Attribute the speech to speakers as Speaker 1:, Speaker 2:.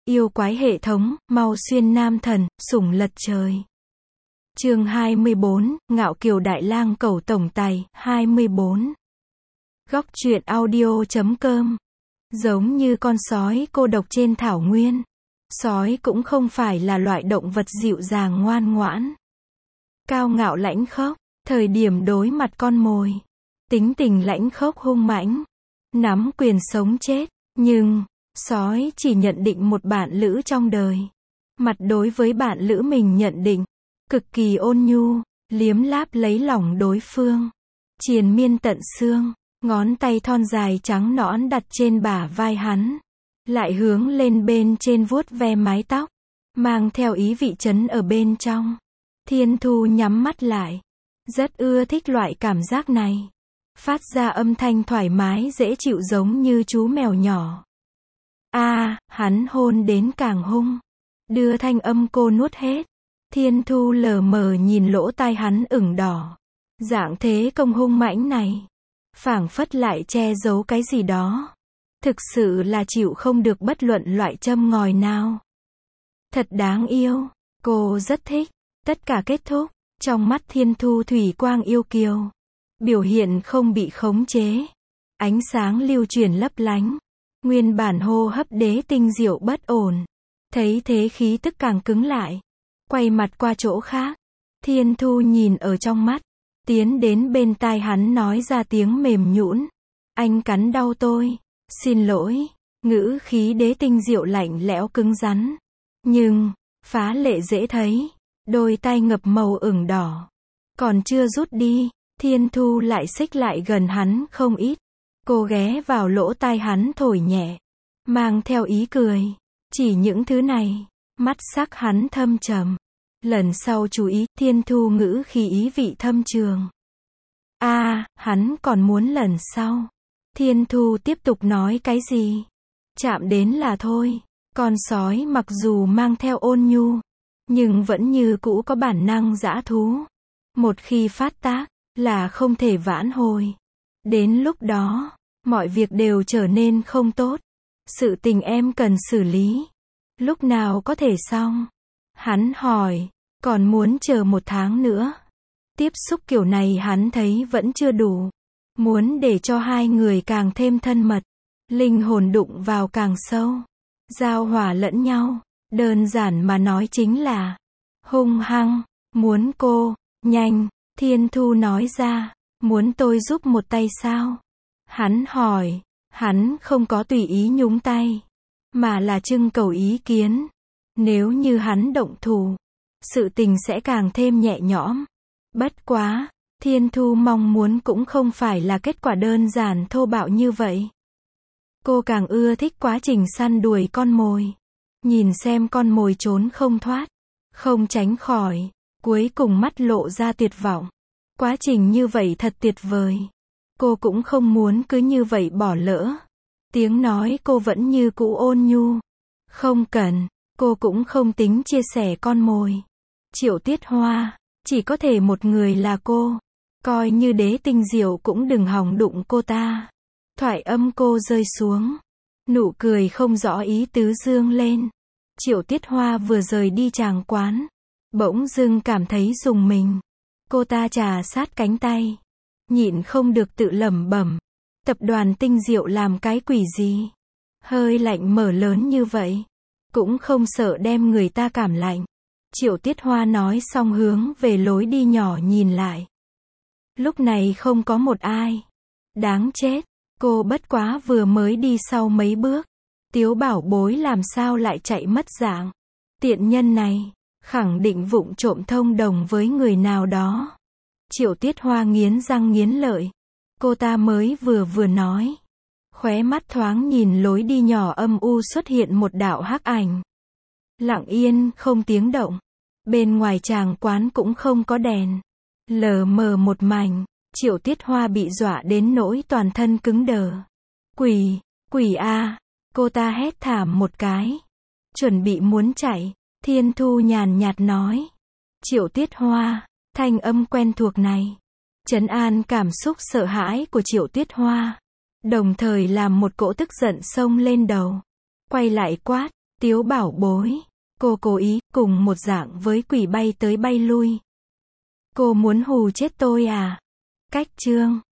Speaker 1: Yêu quái hệ thống, mau xuyên nam thần, sủng lật trời. Chương 24, Ngạo Kiều Đại Lang Cẩu Tổng Tài, 24. Góc truyện audio.com. Giống như con sói cô độc trên thảo nguyên. Sói cũng không phải là loại động vật dịu dàng ngoan ngoãn. Cao ngạo lãnh khốc, thời điểm đối mặt con mồi. Tính tình lãnh khốc hung mãnh. Nắm quyền sống chết, nhưng sói chỉ nhận định một bạn lữ trong đời. Mặt đối với bạn lữ mình nhận định cực kỳ ôn nhu, liếm láp lấy lòng đối phương, triền miên tận xương, ngón tay thon dài trắng nõn đặt trên bả vai hắn, lại hướng lên bên trên vuốt ve mái tóc, mang theo ý vị trấn ở bên trong. Thiên Thu nhắm mắt lại, rất ưa thích loại cảm giác này, phát ra âm thanh thoải mái dễ chịu giống như chú mèo nhỏ. Hắn hôn đến càng hung, đưa thanh âm cô nuốt hết. Thiên Thu lờ mờ nhìn lỗ tai hắn ửng đỏ. Dạng thế công hung mãnh này, phảng phất lại che giấu cái gì đó. Thực sự là chịu không được bất luận loại châm ngòi nào. Thật đáng yêu, cô rất thích. Tất cả kết thúc, trong mắt Thiên Thu thủy quang yêu kiều. Biểu hiện không bị khống chế. Ánh sáng lưu chuyển lấp lánh. Nguyên bản hô hấp đế tinh diệu bất ổn. Thấy thế khí tức càng cứng lại. Quay mặt qua chỗ khác. Thiên Thu nhìn ở trong mắt. Tiến đến bên tai hắn nói ra tiếng mềm nhũn. Anh cắn đau tôi. Xin lỗi. Ngữ khí đế tinh diệu lạnh lẽo cứng rắn. Nhưng, phá lệ dễ thấy. Đôi tay ngập màu ửng đỏ. Còn chưa rút đi. Thiên Thu lại xích lại gần hắn không ít. Cô ghé vào lỗ tai hắn thổi nhẹ. Mang theo ý cười. Chỉ những thứ này. Mắt sắc hắn thâm trầm. Lần sau chú ý, Thiên Thu ngữ khí ý vị thâm trường. Hắn còn muốn lần sau. Thiên Thu tiếp tục nói cái gì? Chạm đến là thôi. Con sói mặc dù mang theo ôn nhu, nhưng vẫn như cũ có bản năng dã thú. Một khi phát tác, là không thể vãn hồi. Đến lúc đó, mọi việc đều trở nên không tốt. Sự tình em cần xử lý. Lúc nào có thể xong? Hắn hỏi, còn muốn chờ 1 tháng nữa. Tiếp xúc kiểu này hắn thấy vẫn chưa đủ. Muốn để cho hai người càng thêm thân mật. Linh hồn đụng vào càng sâu. Giao hòa lẫn nhau. Đơn giản mà nói chính là hung hăng. Muốn cô, nhanh. Thiên Thu nói ra, muốn tôi giúp một tay sao? Hắn hỏi, hắn không có tùy ý nhúng tay, mà là trưng cầu ý kiến. Nếu như hắn động thủ, sự tình sẽ càng thêm nhẹ nhõm. Bất quá, Thiên Thu mong muốn cũng không phải là kết quả đơn giản thô bạo như vậy. Cô càng ưa thích quá trình săn đuổi con mồi. Nhìn xem con mồi trốn không thoát, không tránh khỏi, cuối cùng mắt lộ ra tuyệt vọng. Quá trình như vậy thật tuyệt vời. Cô cũng không muốn cứ như vậy bỏ lỡ. Tiếng nói cô vẫn như cũ ôn nhu. Không cần, cô cũng không tính chia sẻ con mồi. Triệu Tiết Hoa, chỉ có thể một người là cô. Coi như đế tinh diệu cũng đừng hòng đụng cô ta. Thoại âm cô rơi xuống. Nụ cười không rõ ý tứ dương lên. Triệu Tiết Hoa vừa rời đi tràng quán. Bỗng dưng cảm thấy rùng mình. Cô ta trà sát cánh tay. Nhịn không được tự lẩm bẩm. Tập đoàn Tinh Diệu làm cái quỷ gì? Hơi lạnh mở lớn như vậy. Cũng không sợ đem người ta cảm lạnh. Triệu Tiết Hoa nói xong hướng về lối đi nhỏ nhìn lại. Lúc này không có một ai. Đáng chết. Cô bất quá vừa mới đi sau mấy bước. Tiếu bảo bối làm sao lại chạy mất dạng. Tiện nhân này, khẳng định vụng trộm thông đồng với người nào đó. Triệu Tiết Hoa nghiến răng nghiến lợi. Cô ta mới vừa nói. Khóe mắt thoáng nhìn lối đi nhỏ âm u xuất hiện một đạo hắc ảnh. Lặng yên, không tiếng động. Bên ngoài tràng quán cũng không có đèn. Lờ mờ một mảnh. Triệu Tiết Hoa bị dọa đến nỗi toàn thân cứng đờ. Quỷ a! Cô ta hét thảm một cái. Chuẩn bị muốn chạy. Thiên Thu nhàn nhạt nói. Triệu Tiết Hoa, thanh âm quen thuộc này. Trấn an cảm xúc sợ hãi của Triệu Tiết Hoa. Đồng thời làm một cỗ tức giận xông lên đầu. Quay lại quát, Tiếu bảo bối. Cô cố ý, cùng một dạng với quỷ bay tới bay lui. Cô muốn hù chết tôi à? Cách chương